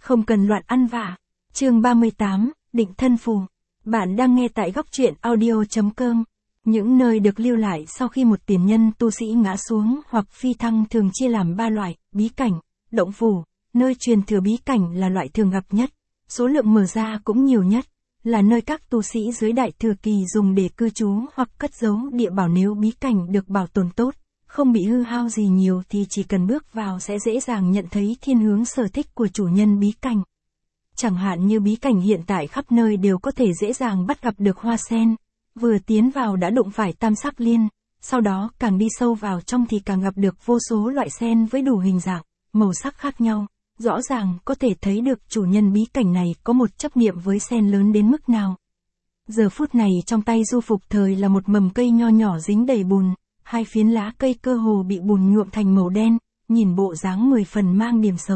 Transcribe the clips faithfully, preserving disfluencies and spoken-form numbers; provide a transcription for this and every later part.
Không cần loạn ăn vạ. Chương ba mươi tám, định thân phù. Bạn đang nghe tại góc truyện audio.com. Những nơi được lưu lại sau khi một tiền nhân tu sĩ ngã xuống hoặc phi thăng thường chia làm ba loại: bí cảnh, động phủ. Nơi truyền thừa bí cảnh là loại thường gặp nhất, số lượng mở ra cũng nhiều nhất, là nơi các tu sĩ dưới đại thừa kỳ dùng để cư trú hoặc cất giấu địa bảo. Nếu bí cảnh được bảo tồn tốt, không bị hư hao gì nhiều thì chỉ cần bước vào sẽ dễ dàng nhận thấy thiên hướng sở thích của chủ nhân bí cảnh. Chẳng hạn như bí cảnh hiện tại khắp nơi đều có thể dễ dàng bắt gặp được hoa sen, vừa tiến vào đã đụng phải tam sắc liên, sau đó càng đi sâu vào trong thì càng gặp được vô số loại sen với đủ hình dạng, màu sắc khác nhau. Rõ ràng có thể thấy được chủ nhân bí cảnh này có một chấp niệm với sen lớn đến mức nào. Giờ phút này trong tay Du Phục Thời là một mầm cây nho nhỏ dính đầy bùn, hai phiến lá cây cơ hồ bị bùn nhuộm thành màu đen, nhìn bộ dáng mười phần mang điểm xấu.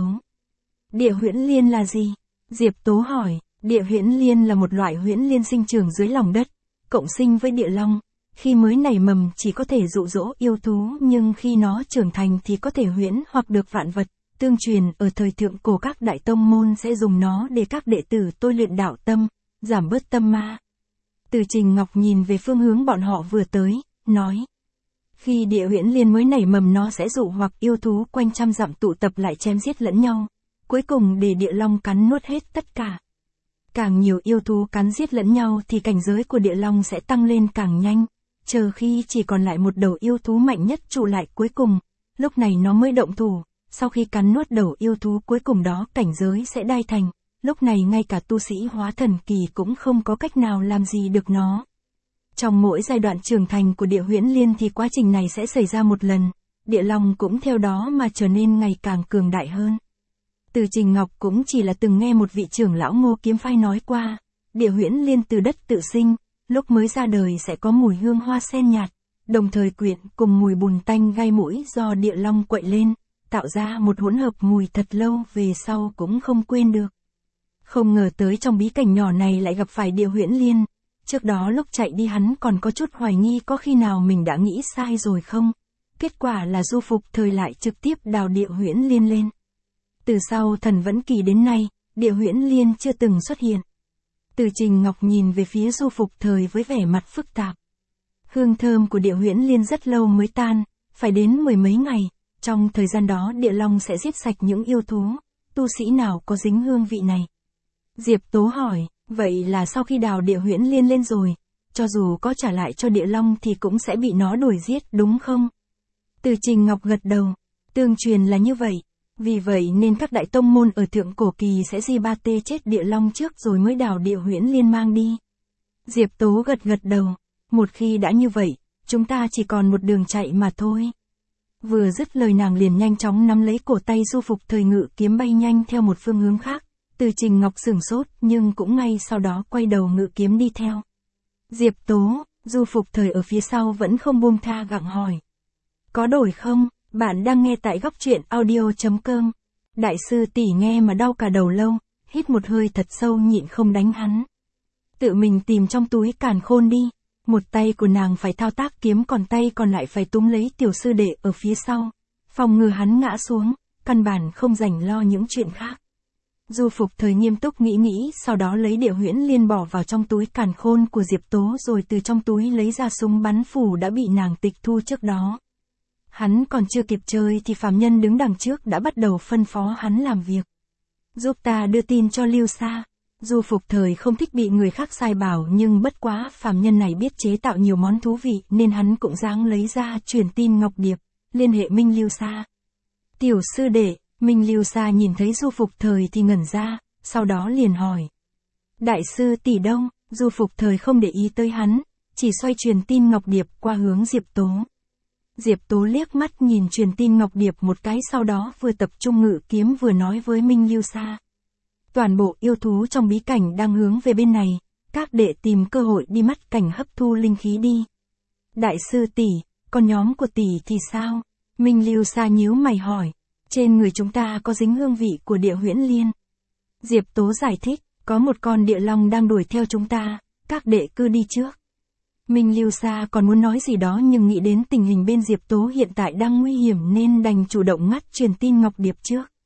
Địa huyễn liên là gì? Diệp Tố hỏi. Địa huyễn liên là một loại huyễn liên sinh trưởng dưới lòng đất, cộng sinh với địa long. Khi mới nảy mầm chỉ có thể dụ dỗ yêu thú, nhưng khi nó trưởng thành thì có thể huyễn hoặc được vạn vật. Tương truyền ở thời thượng cổ các đại tông môn sẽ dùng nó để các đệ tử tôi luyện đạo tâm, giảm bớt tâm ma. Từ Trình Ngọc nhìn về phương hướng bọn họ vừa tới, nói. Khi địa huyễn liên mới nảy mầm nó sẽ dụ hoặc yêu thú quanh trăm dặm tụ tập lại chém giết lẫn nhau, cuối cùng để địa long cắn nuốt hết tất cả. Càng nhiều yêu thú cắn giết lẫn nhau thì cảnh giới của địa long sẽ tăng lên càng nhanh, chờ khi chỉ còn lại một đầu yêu thú mạnh nhất trụ lại cuối cùng, lúc này nó mới động thủ. Sau khi cắn nuốt đầu yêu thú cuối cùng đó cảnh giới sẽ đai thành, lúc này ngay cả tu sĩ hóa thần kỳ cũng không có cách nào làm gì được nó. Trong mỗi giai đoạn trưởng thành của địa huyễn liên thì quá trình này sẽ xảy ra một lần, địa long cũng theo đó mà trở nên ngày càng cường đại hơn. Từ Trình Ngọc cũng chỉ là từng nghe một vị trưởng lão Ngô Kiếm Phái nói qua, địa huyễn liên từ đất tự sinh, lúc mới ra đời sẽ có mùi hương hoa sen nhạt, đồng thời quyện cùng mùi bùn tanh gai mũi do địa long quậy lên, tạo ra một hỗn hợp mùi thật lâu về sau cũng không quên được. Không ngờ tới trong bí cảnh nhỏ này lại gặp phải địa huyễn liên, trước đó lúc chạy đi hắn còn có chút hoài nghi có khi nào mình đã nghĩ sai rồi không, kết quả là Du Phục Thời lại trực tiếp đào địa huyễn liên lên. Từ sau Thần Vẫn Kỳ đến nay, địa huyễn liên chưa từng xuất hiện. Từ Trình Ngọc nhìn về phía Du Phục Thời với vẻ mặt phức tạp. Hương thơm của địa huyễn liên rất lâu mới tan, phải đến mười mấy ngày. Trong thời gian đó địa long sẽ giết sạch những yêu thú, tu sĩ nào có dính hương vị này. Diệp Tố hỏi, vậy là sau khi đào địa huyễn liên lên rồi, cho dù có trả lại cho địa long thì cũng sẽ bị nó đuổi giết đúng không? Từ Trình Ngọc gật đầu, tương truyền là như vậy, vì vậy nên các đại tông môn ở thượng cổ kỳ sẽ di ba tê chết địa long trước rồi mới đào địa huyễn liên mang đi. Diệp Tố gật gật đầu, một khi đã như vậy, chúng ta chỉ còn một đường chạy mà thôi. Vừa dứt lời nàng liền nhanh chóng nắm lấy cổ tay Du Phục Thời ngự kiếm bay nhanh theo một phương hướng khác. Từ Trình Ngọc sửng sốt nhưng cũng ngay sau đó quay đầu ngự kiếm đi theo. Diệp Tố, Du Phục Thời ở phía sau vẫn không buông tha gặng hỏi. Có đổi không? Bạn đang nghe tại góc truyện audio.com. Đại sư tỷ nghe mà đau cả đầu lâu, hít một hơi thật sâu nhịn không đánh hắn. Tự mình tìm trong túi càn khôn đi. Một tay của nàng phải thao tác kiếm còn tay còn lại phải túm lấy tiểu sư đệ ở phía sau, phòng ngừa hắn ngã xuống, căn bản không rảnh lo những chuyện khác. Du Phục Thời nghiêm túc nghĩ nghĩ, sau đó lấy địa huyễn liên bỏ vào trong túi càn khôn của Diệp Tố rồi từ trong túi lấy ra súng bắn phù đã bị nàng tịch thu trước đó. Hắn còn chưa kịp chơi thì phàm nhân đứng đằng trước đã bắt đầu phân phó hắn làm việc. Giúp ta đưa tin cho Lưu Sa. Du Phục Thời không thích bị người khác sai bảo nhưng bất quá phàm nhân này biết chế tạo nhiều món thú vị nên hắn cũng dáng lấy ra truyền tin ngọc điệp, liên hệ Minh Lưu Sa. Tiểu sư đệ, Minh Lưu Sa nhìn thấy Du Phục Thời thì ngẩn ra, sau đó liền hỏi. Đại sư tỷ đâu? Du Phục Thời không để ý tới hắn, chỉ xoay truyền tin ngọc điệp qua hướng Diệp Tố. Diệp Tố liếc mắt nhìn truyền tin ngọc điệp một cái sau đó vừa tập trung ngự kiếm vừa nói với Minh Lưu Sa. Toàn bộ yêu thú trong bí cảnh đang hướng về bên này, các đệ tìm cơ hội đi mắt cảnh hấp thu linh khí đi. Đại sư tỷ, còn nhóm của tỷ thì sao? Minh Lưu Sa nhíu mày hỏi, trên người chúng ta có dính hương vị của địa huyễn liên. Diệp Tố giải thích, có một con địa long đang đuổi theo chúng ta, các đệ cứ đi trước. Minh Lưu Sa còn muốn nói gì đó nhưng nghĩ đến tình hình bên Diệp Tố hiện tại đang nguy hiểm nên đành chủ động ngắt truyền tin ngọc điệp trước.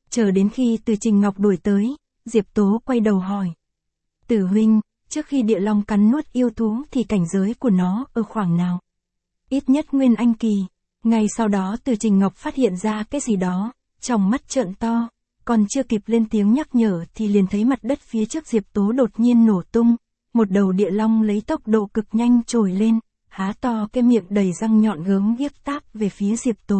Chờ đến khi Từ Trình Ngọc đuổi tới, Diệp Tố quay đầu hỏi. Tử huynh, trước khi địa long cắn nuốt yêu thú thì cảnh giới của nó ở khoảng nào? Ít nhất nguyên anh kỳ. Ngay sau đó Từ Trình Ngọc phát hiện ra cái gì đó, trong mắt trợn to, còn chưa kịp lên tiếng nhắc nhở thì liền thấy mặt đất phía trước Diệp Tố đột nhiên nổ tung, một đầu địa long lấy tốc độ cực nhanh trồi lên, há to cái miệng đầy răng nhọn gớm ghiếc táp về phía Diệp Tố.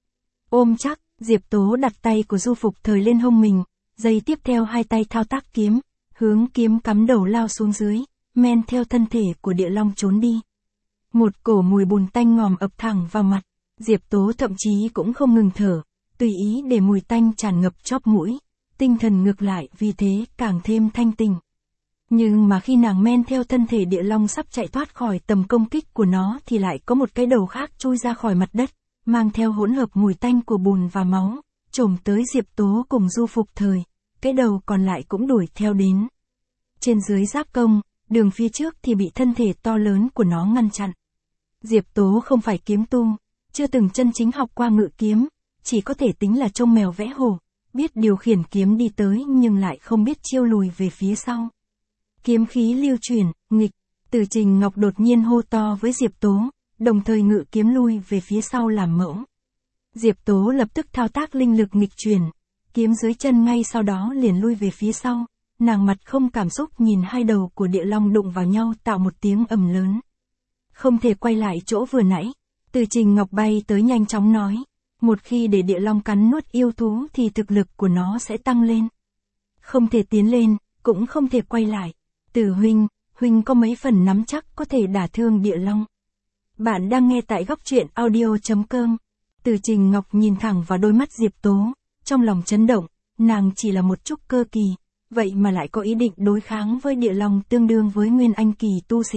Ôm chắc, Diệp Tố đặt tay của Du Phục Thời lên hông mình, giây tiếp theo hai tay thao tác kiếm, hướng kiếm cắm đầu lao xuống dưới, men theo thân thể của địa long trốn đi. Một cổ mùi bùn tanh ngòm ập thẳng vào mặt, Diệp Tố thậm chí cũng không ngừng thở, tùy ý để mùi tanh tràn ngập chóp mũi, tinh thần ngược lại vì thế càng thêm thanh tỉnh. Nhưng mà khi nàng men theo thân thể địa long sắp chạy thoát khỏi tầm công kích của nó thì lại có một cái đầu khác chui ra khỏi mặt đất, mang theo hỗn hợp mùi tanh của bùn và máu, chồm tới Diệp Tố cùng Du Phục Thời, cái đầu còn lại cũng đuổi theo đến. Trên dưới giáp công, đường phía trước thì bị thân thể to lớn của nó ngăn chặn. Diệp Tố không phải kiếm tu, chưa từng chân chính học qua ngự kiếm, chỉ có thể tính là trông mèo vẽ hổ, biết điều khiển kiếm đi tới nhưng lại không biết chiêu lùi về phía sau. Kiếm khí lưu chuyển, nghịch, Từ Trình Ngọc đột nhiên hô to với Diệp Tố, đồng thời ngự kiếm lui về phía sau làm mẫu. Diệp Tố lập tức thao tác linh lực nghịch chuyển, kiếm dưới chân ngay sau đó liền lui về phía sau, nàng mặt không cảm xúc nhìn hai đầu của địa long đụng vào nhau tạo một tiếng ầm lớn. Không thể quay lại chỗ vừa nãy, Từ Trình Ngọc bay tới nhanh chóng nói, một khi để địa long cắn nuốt yêu thú thì thực lực của nó sẽ tăng lên. Không thể tiến lên, cũng không thể quay lại. Tử huynh, huynh có mấy phần nắm chắc có thể đả thương địa long. Bạn đang nghe tại góc truyện audio chấm com. Từ Trình Ngọc nhìn thẳng vào đôi mắt Diệp Tố, trong lòng chấn động, nàng chỉ là một trúc cơ kỳ, vậy mà lại có ý định đối kháng với địa long tương đương với nguyên anh kỳ tu sĩ.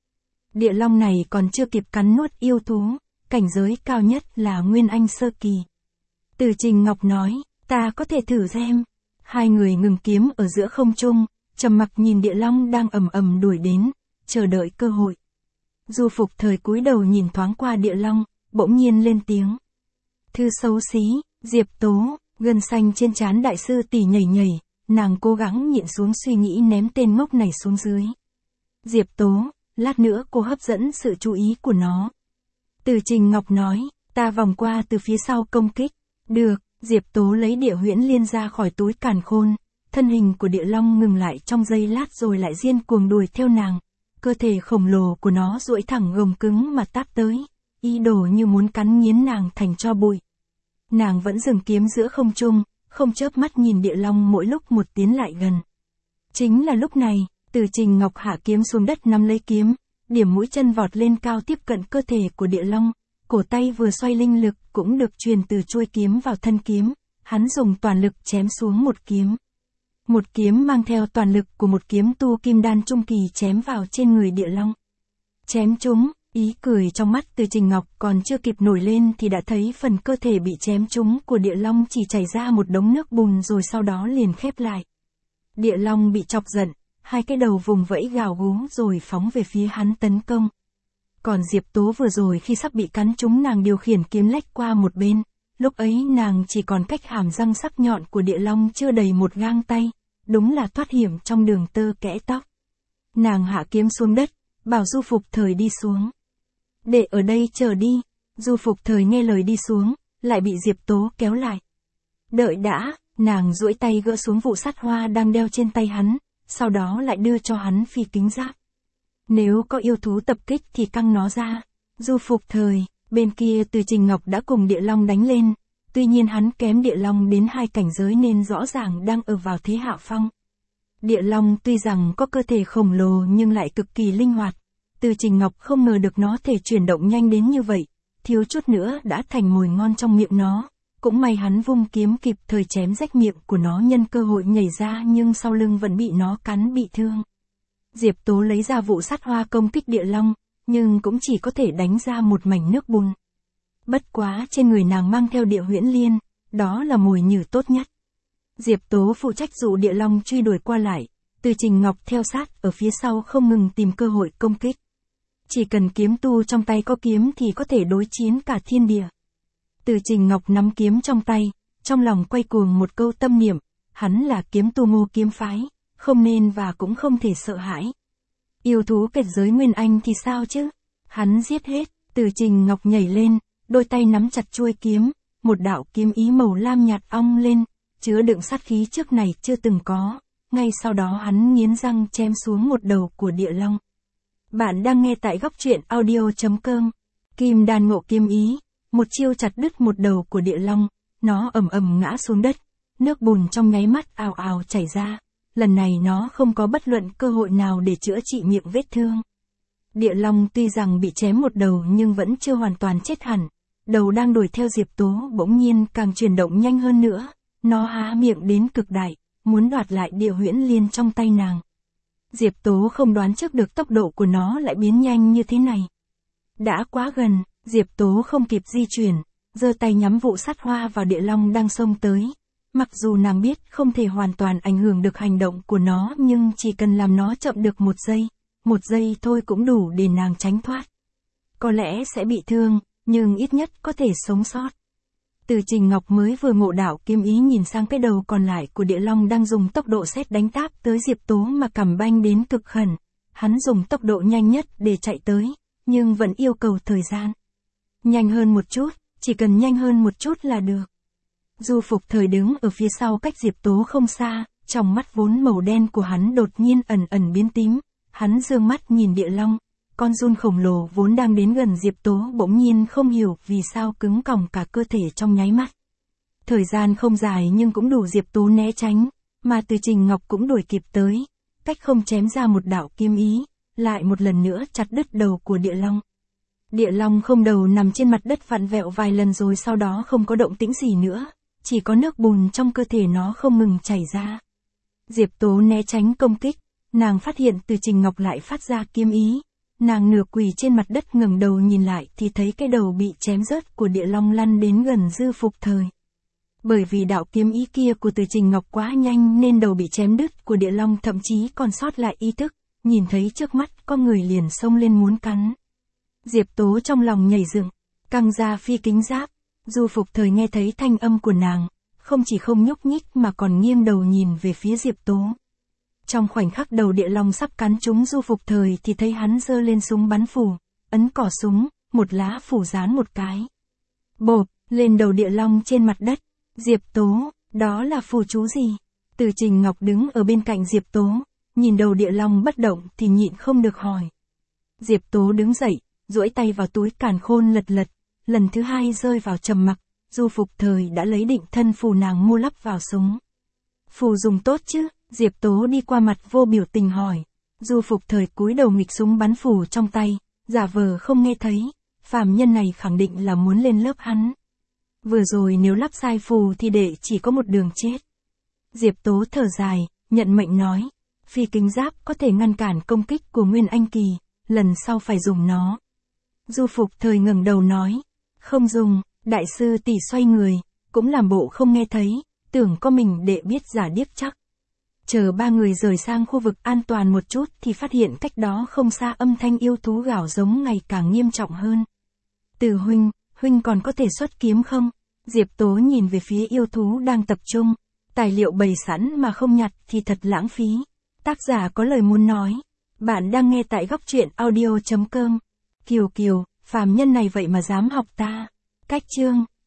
Địa long này còn chưa kịp cắn nuốt yêu thú, cảnh giới cao nhất là nguyên anh sơ kỳ. Từ Trình Ngọc nói, ta có thể thử xem. Hai người ngừng kiếm ở giữa không trung, trầm mặc nhìn địa long đang ầm ầm đuổi đến, chờ đợi cơ hội. Du Phục Thời cúi đầu nhìn thoáng qua địa long, bỗng nhiên lên tiếng. Thư xấu xí, Diệp Tố, gân xanh trên trán đại sư tỷ nhảy nhảy, nàng cố gắng nhịn xuống suy nghĩ ném tên ngốc này xuống dưới. Diệp Tố, lát nữa cô hấp dẫn sự chú ý của nó. Từ Trình Ngọc nói, ta vòng qua từ phía sau công kích. Được, Diệp Tố lấy địa huyễn liên ra khỏi túi càn khôn, thân hình của địa long ngừng lại trong giây lát rồi lại điên cuồng đuổi theo nàng. Cơ thể khổng lồ của nó duỗi thẳng gồng cứng mà táp tới, ý đồ như muốn cắn nghiến nàng thành tro bụi. Nàng vẫn dừng kiếm giữa không trung, không chớp mắt nhìn địa long mỗi lúc một tiến lại gần. Chính là lúc này, Từ Trình Ngọc hạ kiếm xuống đất nắm lấy kiếm, điểm mũi chân vọt lên cao tiếp cận cơ thể của địa long, cổ tay vừa xoay linh lực cũng được truyền từ chuôi kiếm vào thân kiếm, hắn dùng toàn lực chém xuống một kiếm. Một kiếm mang theo toàn lực của một kiếm tu kim đan trung kỳ chém vào trên người địa long. Chém trúng, ý cười trong mắt Từ Trình Ngọc còn chưa kịp nổi lên thì đã thấy phần cơ thể bị chém trúng của địa long chỉ chảy ra một đống nước bùn rồi sau đó liền khép lại. Địa long bị chọc giận, hai cái đầu vùng vẫy gào gú rồi phóng về phía hắn tấn công. Còn Diệp Tố vừa rồi khi sắp bị cắn trúng nàng điều khiển kiếm lách qua một bên, lúc ấy nàng chỉ còn cách hàm răng sắc nhọn của địa long chưa đầy một gang tay, đúng là thoát hiểm trong đường tơ kẽ tóc. Nàng hạ kiếm xuống đất, bảo Du Phục Thời đi xuống. Để ở đây chờ đi, Du Phục Thời nghe lời đi xuống, lại bị Diệp Tố kéo lại. Đợi đã, nàng duỗi tay gỡ xuống vụ sắt hoa đang đeo trên tay hắn, sau đó lại đưa cho hắn phi kính giáp. Nếu có yêu thú tập kích thì căng nó ra. Du Phục Thời, bên kia Từ Trình Ngọc đã cùng địa long đánh lên, tuy nhiên hắn kém địa long đến hai cảnh giới nên rõ ràng đang ở vào thế hạ phong. Địa long tuy rằng có cơ thể khổng lồ nhưng lại cực kỳ linh hoạt. Từ Trình Ngọc không ngờ được nó thể chuyển động nhanh đến như vậy, thiếu chút nữa đã thành mồi ngon trong miệng nó. Cũng may hắn vung kiếm kịp thời chém rách miệng của nó nhân cơ hội nhảy ra nhưng sau lưng vẫn bị nó cắn bị thương. Diệp Tố lấy ra vụ sắt hoa công kích địa long, nhưng cũng chỉ có thể đánh ra một mảnh nước bùn. Bất quá trên người nàng mang theo địa huyễn liên, đó là mồi nhử tốt nhất. Diệp Tố phụ trách dụ địa long truy đuổi qua lại, Từ Trình Ngọc theo sát ở phía sau không ngừng tìm cơ hội công kích. Chỉ cần kiếm tu trong tay có kiếm thì có thể đối chiến cả thiên địa. Từ Trình Ngọc nắm kiếm trong tay, trong lòng quay cuồng một câu tâm niệm, hắn là kiếm tu Ngô kiếm phái, không nên và cũng không thể sợ hãi. Yêu thú kết giới Nguyên Anh thì sao chứ? Hắn giết hết. Từ Trình Ngọc nhảy lên, đôi tay nắm chặt chuôi kiếm, một đạo kiếm ý màu lam nhạt ong lên, chứa đựng sát khí trước này chưa từng có. Ngay sau đó hắn nghiến răng chém xuống một đầu của địa long. Bạn đang nghe tại góc truyện audio.com. Kim đan ngộ kiếm ý, một chiêu chặt đứt một đầu của địa long, nó ầm ầm ngã xuống đất, nước bùn trong nháy mắt ào ào chảy ra. Lần này nó không có bất luận cơ hội nào để chữa trị miệng vết thương. Địa long tuy rằng bị chém một đầu nhưng vẫn chưa hoàn toàn chết hẳn. Đầu đang đuổi theo Diệp Tố bỗng nhiên càng chuyển động nhanh hơn nữa. Nó há miệng đến cực đại, muốn đoạt lại địa huyễn liên trong tay nàng. Diệp Tố không đoán trước được tốc độ của nó lại biến nhanh như thế này. Đã quá gần, Diệp Tố không kịp di chuyển, giơ tay nhắm vụ sát hoa vào địa long đang xông tới. Mặc dù nàng biết không thể hoàn toàn ảnh hưởng được hành động của nó nhưng chỉ cần làm nó chậm được một giây, một giây thôi cũng đủ để nàng tránh thoát. Có lẽ sẽ bị thương, nhưng ít nhất có thể sống sót. Từ Trình Ngọc mới vừa ngộ đạo kiếm ý nhìn sang cái đầu còn lại của địa long đang dùng tốc độ sét đánh táp tới Diệp Tố mà cầm banh đến cực khẩn. Hắn dùng tốc độ nhanh nhất để chạy tới, nhưng vẫn yêu cầu thời gian. Nhanh hơn một chút, chỉ cần nhanh hơn một chút là được. Du Phục Thời đứng ở phía sau cách Diệp Tố không xa, trong mắt vốn màu đen của hắn đột nhiên ẩn ẩn biến tím. Hắn dương mắt nhìn địa long, con giun khổng lồ vốn đang đến gần Diệp Tố bỗng nhiên không hiểu vì sao cứng còng cả cơ thể trong nháy mắt. Thời gian không dài nhưng cũng đủ Diệp Tố né tránh, mà Từ Trình Ngọc cũng đuổi kịp tới, cách không chém ra một đạo kiếm ý, lại một lần nữa chặt đứt đầu của địa long. Địa long không đầu nằm trên mặt đất vặn vẹo vài lần rồi sau đó không có động tĩnh gì nữa, chỉ có nước bùn trong cơ thể nó không ngừng chảy ra. Diệp Tố né tránh công kích, nàng phát hiện Từ Trình Ngọc lại phát ra kiếm ý. Nàng nửa quỳ trên mặt đất ngẩng đầu nhìn lại thì thấy cái đầu bị chém rớt của địa long lăn đến gần Dư Phục Thời. Bởi vì đạo kiếm ý kia của Từ Trình Ngọc quá nhanh nên đầu bị chém đứt của địa long thậm chí còn sót lại ý thức, nhìn thấy trước mắt có người liền xông lên muốn cắn. Diệp Tố trong lòng nhảy dựng, căng ra phi kính giáp. Du Phục Thời nghe thấy thanh âm của nàng, không chỉ không nhúc nhích mà còn nghiêng đầu nhìn về phía Diệp Tố. Trong khoảnh khắc đầu địa long sắp cắn trúng Du Phục Thời thì thấy hắn giơ lên súng bắn phù, ấn cỏ súng, một lá phù dán một cái. Bộp, lên đầu địa long trên mặt đất. Diệp Tố, đó là phù chú gì? Từ Trình Ngọc đứng ở bên cạnh Diệp Tố, nhìn đầu địa long bất động thì nhịn không được hỏi. Diệp Tố đứng dậy, duỗi tay vào túi càn khôn lật lật, lần thứ hai rơi vào trầm mặc. Du Phục Thời đã lấy định thân phù nàng mua lắp vào súng. Phù dùng tốt chứ? Diệp Tố đi qua mặt vô biểu tình hỏi. Du Phục Thời cúi đầu nghịch súng bắn phù trong tay, giả vờ không nghe thấy. Phàm nhân này khẳng định là muốn lên lớp hắn. Vừa rồi nếu lắp sai phù thì đệ chỉ có một đường chết. Diệp Tố thở dài, nhận mệnh nói. Phi kính giáp có thể ngăn cản công kích của Nguyên Anh Kỳ, lần sau phải dùng nó. Du Phục Thời ngẩng đầu nói. Không dùng. Đại sư tỷ xoay người, cũng làm bộ không nghe thấy, tưởng có mình đệ biết giả điếc chắc. Chờ ba người rời sang khu vực an toàn một chút thì phát hiện cách đó không xa âm thanh yêu thú gào giống ngày càng nghiêm trọng hơn. Từ huynh, huynh còn có thể xuất kiếm không? Diệp Tố nhìn về phía yêu thú đang tập trung, tài liệu bày sẵn mà không nhặt thì thật lãng phí. Tác giả có lời muốn nói. Bạn đang nghe tại góc truyện audio.com. Kiều Kiều, phàm nhân này vậy mà dám học ta. Cách chương